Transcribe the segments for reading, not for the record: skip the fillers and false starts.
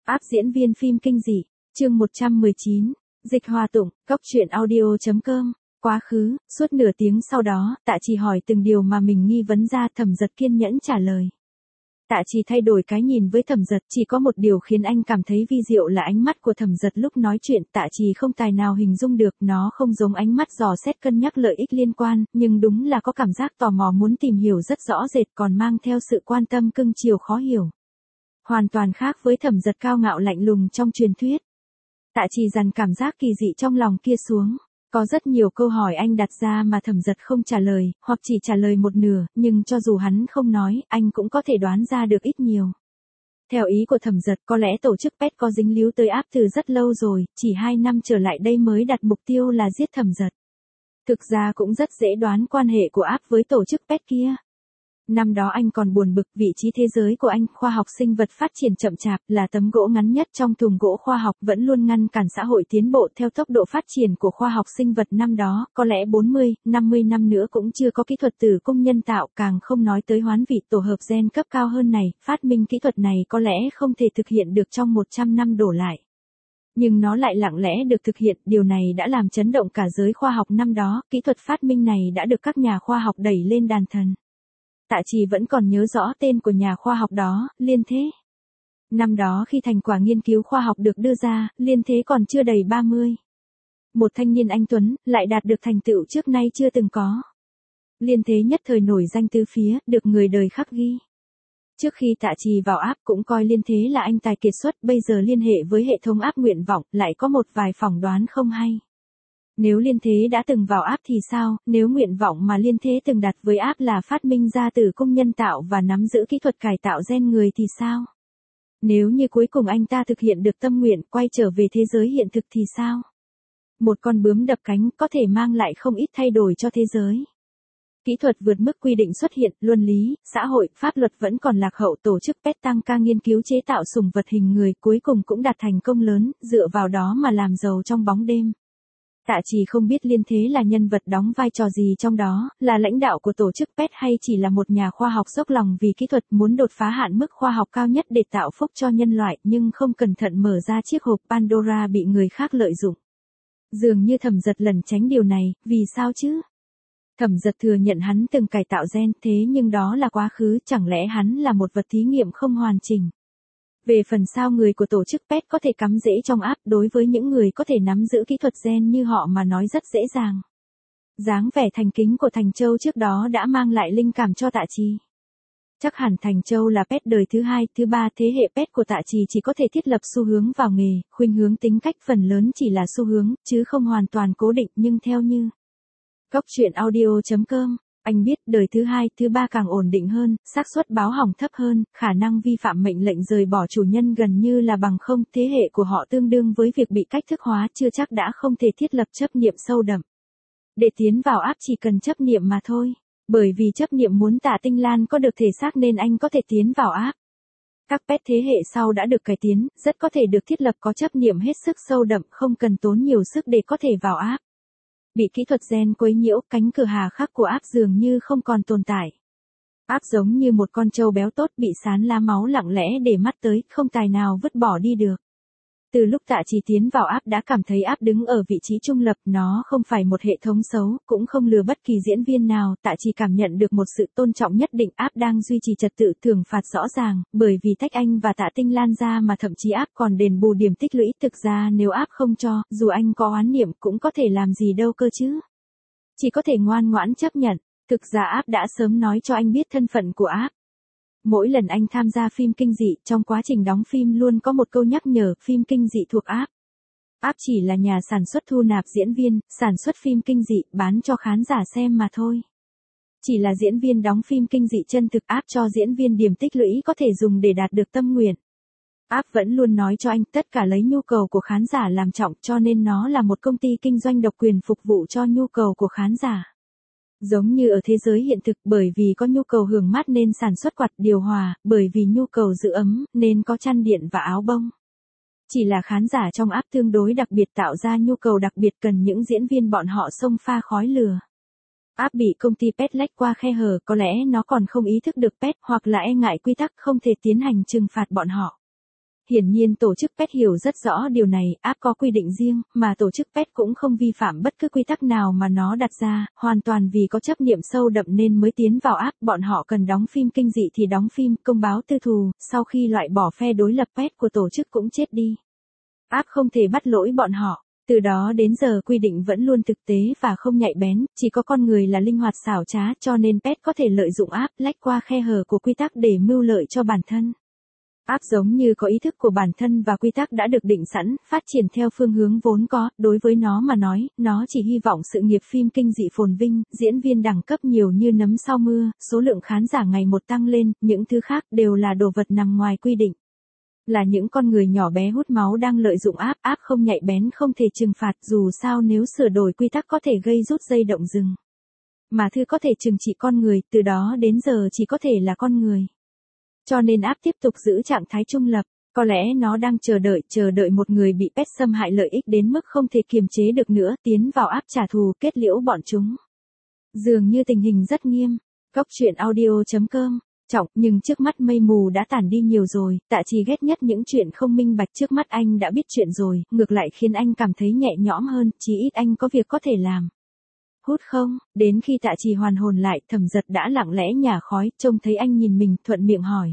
Áp diễn viên phim kinh dị, chương 119, Dịch Hòa Tụng, Cốc truyện audio.com. Quá khứ, suốt nửa tiếng sau đó, Tạ Trì hỏi từng điều mà mình nghi vấn ra. Thẩm Dật kiên nhẫn trả lời. Tạ Trì thay đổi cái nhìn với Thẩm Dật, chỉ có một điều khiến anh cảm thấy vi diệu là ánh mắt của Thẩm Dật lúc nói chuyện. Tạ Trì không tài nào hình dung được, nó không giống ánh mắt dò xét cân nhắc lợi ích liên quan, nhưng đúng là có cảm giác tò mò muốn tìm hiểu rất rõ rệt, còn mang theo sự quan tâm cưng chiều khó hiểu. Hoàn toàn khác với Thẩm Dật cao ngạo lạnh lùng trong truyền thuyết. Tạ Trì dằn cảm giác kỳ dị trong lòng kia xuống. Có rất nhiều câu hỏi anh đặt ra mà Thẩm Dật không trả lời, hoặc chỉ trả lời một nửa, nhưng cho dù hắn không nói, anh cũng có thể đoán ra được ít nhiều. Theo ý của Thẩm Dật, có lẽ tổ chức PET có dính líu tới Áp từ rất lâu rồi, chỉ 2 năm trở lại đây mới đặt mục tiêu là giết Thẩm Dật. Thực ra cũng rất dễ đoán quan hệ của Áp với tổ chức PET kia. Năm đó anh còn buồn bực vị trí thế giới của anh, khoa học sinh vật phát triển chậm chạp, là tấm gỗ ngắn nhất trong thùng gỗ khoa học, vẫn luôn ngăn cản xã hội tiến bộ theo tốc độ phát triển của khoa học sinh vật năm đó, có lẽ 40, 50 năm nữa cũng chưa có kỹ thuật tử cung nhân tạo, càng không nói tới hoán vị tổ hợp gen cấp cao hơn này, phát minh kỹ thuật này có lẽ không thể thực hiện được trong 100 năm đổ lại. Nhưng nó lại lặng lẽ được thực hiện, điều này đã làm chấn động cả giới khoa học năm đó, kỹ thuật phát minh này đã được các nhà khoa học đẩy lên đàn thần. Tạ Trì vẫn còn nhớ rõ tên của nhà khoa học đó, Liên Thế. Năm đó khi thành quả nghiên cứu khoa học được đưa ra, Liên Thế còn chưa đầy 30. Một thanh niên anh tuấn, lại đạt được thành tựu trước nay chưa từng có. Liên Thế nhất thời nổi danh tứ phía, được người đời khắc ghi. Trước khi Tạ Trì vào Áp cũng coi Liên Thế là anh tài kiệt xuất, bây giờ liên hệ với hệ thống Áp nguyện vọng, lại có một vài phỏng đoán không hay. Nếu Liên Thế đã từng vào Áp thì sao, nếu nguyện vọng mà Liên Thế từng đặt với Áp là phát minh ra tử cung nhân tạo và nắm giữ kỹ thuật cải tạo gen người thì sao? Nếu như cuối cùng anh ta thực hiện được tâm nguyện quay trở về thế giới hiện thực thì sao? Một con bướm đập cánh có thể mang lại không ít thay đổi cho thế giới. Kỹ thuật vượt mức quy định xuất hiện, luân lý, xã hội, pháp luật vẫn còn lạc hậu, tổ chức PET tăng ca nghiên cứu chế tạo sùng vật hình người cuối cùng cũng đạt thành công lớn, dựa vào đó mà làm giàu trong bóng đêm. Tạ Trì không biết Liên Thế là nhân vật đóng vai trò gì trong đó, là lãnh đạo của tổ chức PET hay chỉ là một nhà khoa học dốc lòng vì kỹ thuật muốn đột phá hạn mức khoa học cao nhất để tạo phúc cho nhân loại, nhưng không cẩn thận mở ra chiếc hộp Pandora bị người khác lợi dụng. Dường như Thẩm Dật lẩn tránh điều này, vì sao chứ? Thẩm Dật thừa nhận hắn từng cải tạo gen, thế nhưng đó là quá khứ, chẳng lẽ hắn là một vật thí nghiệm không hoàn chỉnh? Về phần sao người của tổ chức PET có thể cắm rễ trong Áp, đối với những người có thể nắm giữ kỹ thuật gen như họ mà nói rất dễ dàng. Dáng vẻ thành kính của Thành Châu trước đó đã mang lại linh cảm cho Tạ Trì. Chắc hẳn Thành Châu là PET đời thứ 2, thứ 3 thế hệ PET của Tạ Trì chỉ có thể thiết lập xu hướng vào nghề, khuynh hướng tính cách phần lớn chỉ là xu hướng, chứ không hoàn toàn cố định, nhưng theo như Cốc truyện audio.com. Anh biết đời thứ 2, thứ 3 càng ổn định hơn, xác suất báo hỏng thấp hơn, khả năng vi phạm mệnh lệnh rời bỏ chủ nhân gần như là bằng không, thế hệ của họ tương đương với việc bị cách thức hóa, chưa chắc đã không thể thiết lập chấp niệm sâu đậm. Để tiến vào Áp chỉ cần chấp niệm mà thôi, bởi vì chấp niệm muốn Tạ Tinh Lan có được thể xác nên anh có thể tiến vào Áp. Các PET thế hệ sau đã được cải tiến, rất có thể được thiết lập có chấp niệm hết sức sâu đậm, không cần tốn nhiều sức để có thể vào Áp. Bị kỹ thuật gen quấy nhiễu, cánh cửa hà khắc của Áp dường như không còn tồn tại. Áp giống như một con trâu béo tốt bị sán lá máu lặng lẽ để mắt tới, không tài nào vứt bỏ đi được. Từ lúc Tạ Trì tiến vào Áp đã cảm thấy Áp đứng ở vị trí trung lập, nó không phải một hệ thống xấu, cũng không lừa bất kỳ diễn viên nào, Tạ Trì cảm nhận được một sự tôn trọng nhất định. Áp đang duy trì trật tự thưởng phạt rõ ràng, bởi vì tách anh và Tạ Tinh Lan ra mà thậm chí Áp còn đền bù điểm tích lũy, thực ra nếu Áp không cho, dù anh có oán niệm cũng có thể làm gì đâu cơ chứ. Chỉ có thể ngoan ngoãn chấp nhận, thực ra Áp đã sớm nói cho anh biết thân phận của Áp. Mỗi lần anh tham gia phim kinh dị, trong quá trình đóng phim luôn có một câu nhắc nhở, phim kinh dị thuộc Áp. Áp chỉ là nhà sản xuất thu nạp diễn viên, sản xuất phim kinh dị, bán cho khán giả xem mà thôi. Chỉ là diễn viên đóng phim kinh dị chân thực, Áp cho diễn viên điểm tích lũy có thể dùng để đạt được tâm nguyện. Áp vẫn luôn nói cho anh, tất cả lấy nhu cầu của khán giả làm trọng, cho nên nó là một công ty kinh doanh độc quyền phục vụ cho nhu cầu của khán giả. Giống như ở thế giới hiện thực, bởi vì có nhu cầu hưởng mát nên sản xuất quạt điều hòa, bởi vì nhu cầu giữ ấm nên có chăn điện và áo bông. Chỉ là khán giả trong Áp tương đối đặc biệt, tạo ra nhu cầu đặc biệt, cần những diễn viên bọn họ xông pha khói lửa. Áp bị công ty PET lách qua khe hở, có lẽ nó còn không ý thức được PET, hoặc là e ngại quy tắc không thể tiến hành trừng phạt bọn họ. Hiển nhiên tổ chức PET hiểu rất rõ điều này, app có quy định riêng, mà tổ chức PET cũng không vi phạm bất cứ quy tắc nào mà nó đặt ra, hoàn toàn vì có chấp niệm sâu đậm nên mới tiến vào app, bọn họ cần đóng phim kinh dị thì đóng phim, công báo tư thù, sau khi loại bỏ phe đối lập PET của tổ chức cũng chết đi. App không thể bắt lỗi bọn họ. Từ đó đến giờ quy định vẫn luôn thực tế và không nhạy bén, chỉ có con người là linh hoạt xảo trá cho nên PET có thể lợi dụng app lách qua khe hở của quy tắc để mưu lợi cho bản thân. App giống như có ý thức của bản thân và quy tắc đã được định sẵn, phát triển theo phương hướng vốn có, đối với nó mà nói, nó chỉ hy vọng sự nghiệp phim kinh dị phồn vinh, diễn viên đẳng cấp nhiều như nấm sau mưa, số lượng khán giả ngày một tăng lên, những thứ khác đều là đồ vật nằm ngoài quy định. Là những con người nhỏ bé hút máu đang lợi dụng app không nhạy bén không thể trừng phạt dù sao nếu sửa đổi quy tắc có thể gây rút dây động rừng. Mà thư có thể trừng trị con người, từ đó đến giờ chỉ có thể là con người. Cho nên app tiếp tục giữ trạng thái trung lập, có lẽ nó đang chờ đợi một người bị PET xâm hại lợi ích đến mức không thể kiềm chế được nữa, tiến vào app trả thù kết liễu bọn chúng. Dường như tình hình rất nghiêm. Góc truyện audio.com Trọng, nhưng trước mắt mây mù đã tản đi nhiều rồi, Tạ Trì ghét nhất những chuyện không minh bạch trước mắt anh đã biết chuyện rồi, ngược lại khiến anh cảm thấy nhẹ nhõm hơn, chí ít anh có việc có thể làm. Hút không, đến khi Tạ Trì hoàn hồn lại, Thẩm Giật đã lặng lẽ nhả khói, trông thấy anh nhìn mình, thuận miệng hỏi.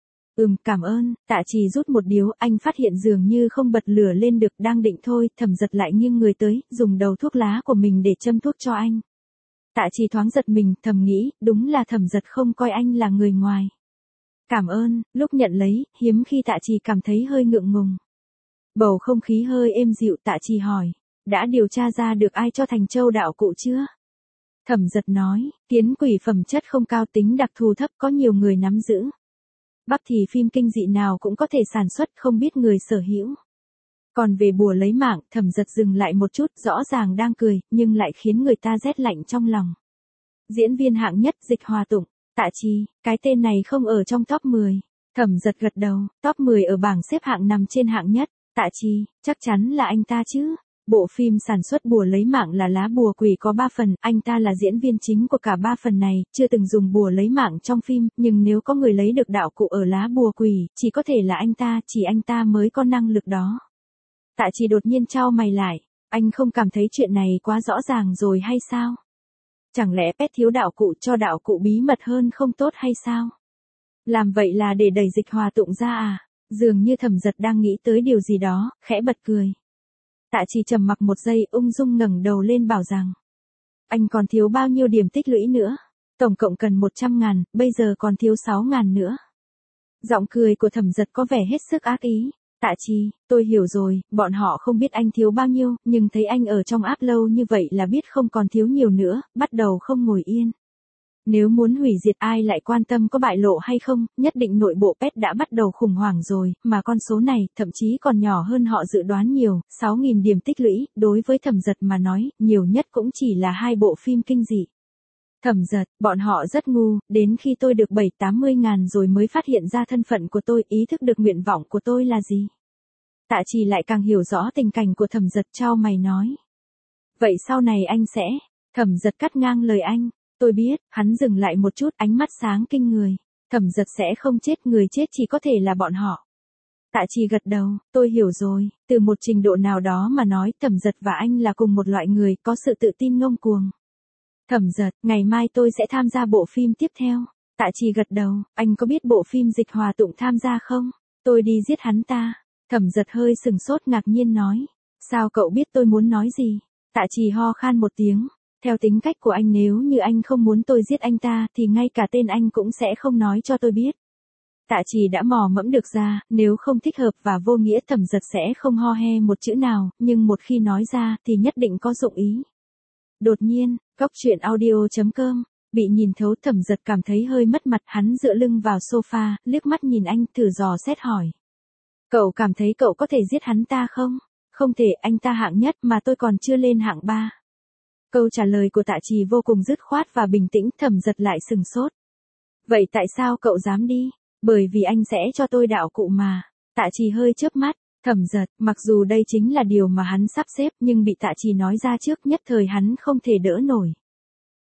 Cảm ơn, Tạ Trì rút một điếu, anh phát hiện dường như không bật lửa lên được, đang định thôi, Thẩm Giật lại nghiêng người tới, dùng đầu thuốc lá của mình để châm thuốc cho anh. Tạ Trì thoáng giật mình, thầm nghĩ, đúng là Thẩm Giật không coi anh là người ngoài. Cảm ơn, lúc nhận lấy, hiếm khi Tạ Trì cảm thấy hơi ngượng ngùng. Bầu không khí hơi êm dịu, Tạ Trì hỏi, đã điều tra ra được ai cho Thành Châu đạo cụ chưa? Thẩm Giật nói, kiến quỷ phẩm chất không cao, tính đặc thù thấp, có nhiều người nắm giữ. Bắc thì phim kinh dị nào cũng có thể sản xuất, không biết người sở hữu. Còn về bùa lấy mạng, Thẩm Giật dừng lại một chút, rõ ràng đang cười, nhưng lại khiến người ta rét lạnh trong lòng. Diễn viên hạng nhất, Dịch Hòa Tụng. Tạ Trì, cái tên này không ở trong top 10. Thẩm Giật gật đầu, top 10 ở bảng xếp hạng nằm trên hạng nhất. Tạ Trì, chắc chắn là anh ta chứ. Bộ phim sản xuất bùa lấy mạng là Lá Bùa Quỷ có 3 phần, anh ta là diễn viên chính của cả 3 phần này, chưa từng dùng bùa lấy mạng trong phim, nhưng nếu có người lấy được đạo cụ ở Lá Bùa Quỷ, chỉ có thể là anh ta, chỉ anh ta mới có năng lực đó. Tạ Trì đột nhiên chau mày lại, anh không cảm thấy chuyện này quá rõ ràng rồi hay sao? Chẳng lẽ PET thiếu đạo cụ cho đạo cụ bí mật hơn không tốt hay sao? Làm vậy là để đẩy Dịch Hòa Tụng ra à? Dường như Thẩm Giật đang nghĩ tới điều gì đó, khẽ bật cười. Tạ Trì trầm mặc một giây, ung dung ngẩng đầu lên bảo rằng, anh còn thiếu bao nhiêu điểm tích lũy nữa? Tổng cộng cần 100.000, bây giờ còn thiếu 6.000 nữa. Giọng cười của Thẩm Giật có vẻ hết sức ác ý. Tạ Trì, tôi hiểu rồi, bọn họ không biết anh thiếu bao nhiêu, nhưng thấy anh ở trong app lâu như vậy là biết không còn thiếu nhiều nữa, bắt đầu không ngồi yên. Nếu muốn hủy diệt ai lại quan tâm có bại lộ hay không, nhất định nội bộ PET đã bắt đầu khủng hoảng rồi, mà con số này, thậm chí còn nhỏ hơn họ dự đoán nhiều, 6.000 điểm tích lũy, đối với Thẩm Giật mà nói, nhiều nhất cũng chỉ là 2 bộ phim kinh dị. Thẩm Giật, bọn họ rất ngu, đến khi tôi được 7-80 ngàn rồi mới phát hiện ra thân phận của tôi, ý thức được nguyện vọng của tôi là gì. Tạ Trì lại càng hiểu rõ tình cảnh của Thẩm Giật, chau mày nói. Vậy sau này anh sẽ, Thẩm Giật cắt ngang lời anh, tôi biết, hắn dừng lại một chút, ánh mắt sáng kinh người. Thẩm Giật sẽ không chết, người chết chỉ có thể là bọn họ. Tạ Trì gật đầu, tôi hiểu rồi, từ một trình độ nào đó mà nói, Thẩm Giật và anh là cùng một loại người, có sự tự tin ngông cuồng. Thẩm Giật, ngày mai tôi sẽ tham gia bộ phim tiếp theo. Tạ Trì gật đầu, anh có biết bộ phim Dịch Hòa Tụng tham gia không? Tôi đi giết hắn ta. Thẩm Giật hơi sừng sốt ngạc nhiên nói. Sao cậu biết tôi muốn nói gì? Tạ Trì ho khan một tiếng. Theo tính cách của anh, nếu như anh không muốn tôi giết anh ta, thì ngay cả tên anh cũng sẽ không nói cho tôi biết. Tạ Trì đã mò mẫm được ra, nếu không thích hợp và vô nghĩa Thẩm Giật sẽ không ho he một chữ nào, nhưng một khi nói ra, thì nhất định có dụng ý. Đột nhiên, góc truyện audio.com, bị nhìn thấu Thẩm Giật cảm thấy hơi mất mặt, hắn dựa lưng vào sofa, liếc mắt nhìn anh, thử dò xét hỏi. Cậu cảm thấy cậu có thể giết hắn ta không? Không thể, anh ta hạng nhất mà tôi còn chưa lên hạng 3. Câu trả lời của Tạ Trì vô cùng dứt khoát và bình tĩnh, Thẩm Giật lại sừng sốt. Vậy tại sao cậu dám đi? Bởi vì anh sẽ cho tôi đạo cụ mà. Tạ Trì hơi chớp mắt. Thẩm Giật, mặc dù đây chính là điều mà hắn sắp xếp, nhưng bị Tạ Trì nói ra trước, nhất thời hắn không thể đỡ nổi.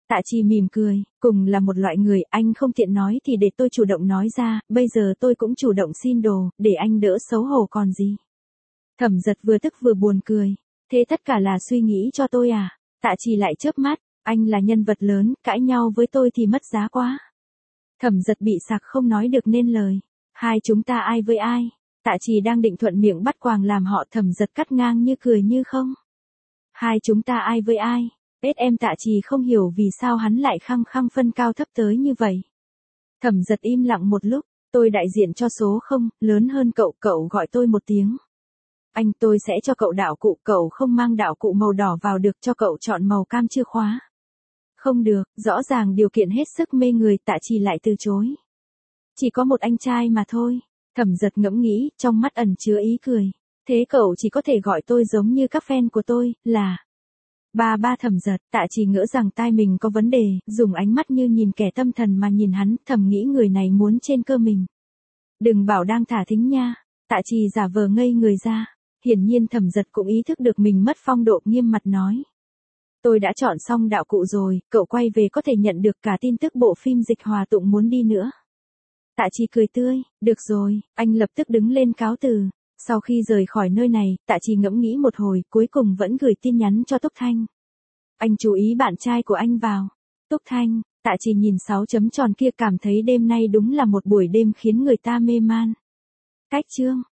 Tạ Trì mỉm cười, cùng là một loại người, anh không tiện nói thì để tôi chủ động nói ra, bây giờ tôi cũng chủ động xin đồ, để anh đỡ xấu hổ còn gì. Thẩm Giật vừa tức vừa buồn cười, thế tất cả là suy nghĩ cho tôi à? Tạ Trì lại chớp mắt, anh là nhân vật lớn, cãi nhau với tôi thì mất giá quá. Thẩm Giật bị sặc không nói được nên lời, hai chúng ta ai với ai? Tạ Trì đang định thuận miệng bắt quàng làm họ, Thẩm Giật cắt ngang như cười như không. Hai chúng ta ai với ai? Em Tạ Trì không hiểu vì sao hắn lại khăng khăng phân cao thấp tới như vậy. Thẩm Giật im lặng một lúc, tôi đại diện cho số 0, lớn hơn cậu, cậu gọi tôi một tiếng. Anh, tôi sẽ cho cậu đạo cụ, cậu không mang đạo cụ màu đỏ vào được, cho cậu chọn màu cam chìa khóa. Không được, rõ ràng điều kiện hết sức mê người, Tạ Trì lại từ chối. Chỉ có một anh trai mà thôi. Thẩm Giật ngẫm nghĩ, trong mắt ẩn chứa ý cười. Thế cậu chỉ có thể gọi tôi giống như các fan của tôi, là ba Thẩm Giật. Tạ Trì ngỡ rằng tai mình có vấn đề, dùng ánh mắt như nhìn kẻ tâm thần mà nhìn hắn, thầm nghĩ người này muốn trên cơ mình. Đừng bảo đang thả thính nha. Tạ Trì giả vờ ngây người ra. Hiển nhiên Thẩm Giật cũng ý thức được mình mất phong độ, nghiêm mặt nói. Tôi đã chọn xong đạo cụ rồi, cậu quay về có thể nhận được cả tin tức bộ phim Dịch Hòa Tụng muốn đi nữa. Tạ Trì cười tươi, được rồi, anh lập tức đứng lên cáo từ. Sau khi rời khỏi nơi này, Tạ Trì ngẫm nghĩ một hồi, cuối cùng vẫn gửi tin nhắn cho Túc Thanh. Anh chú ý bạn trai của anh vào. Túc Thanh. Tạ Trì nhìn 6 chấm tròn kia, cảm thấy đêm nay đúng là một buổi đêm khiến người ta mê man. Cách chương.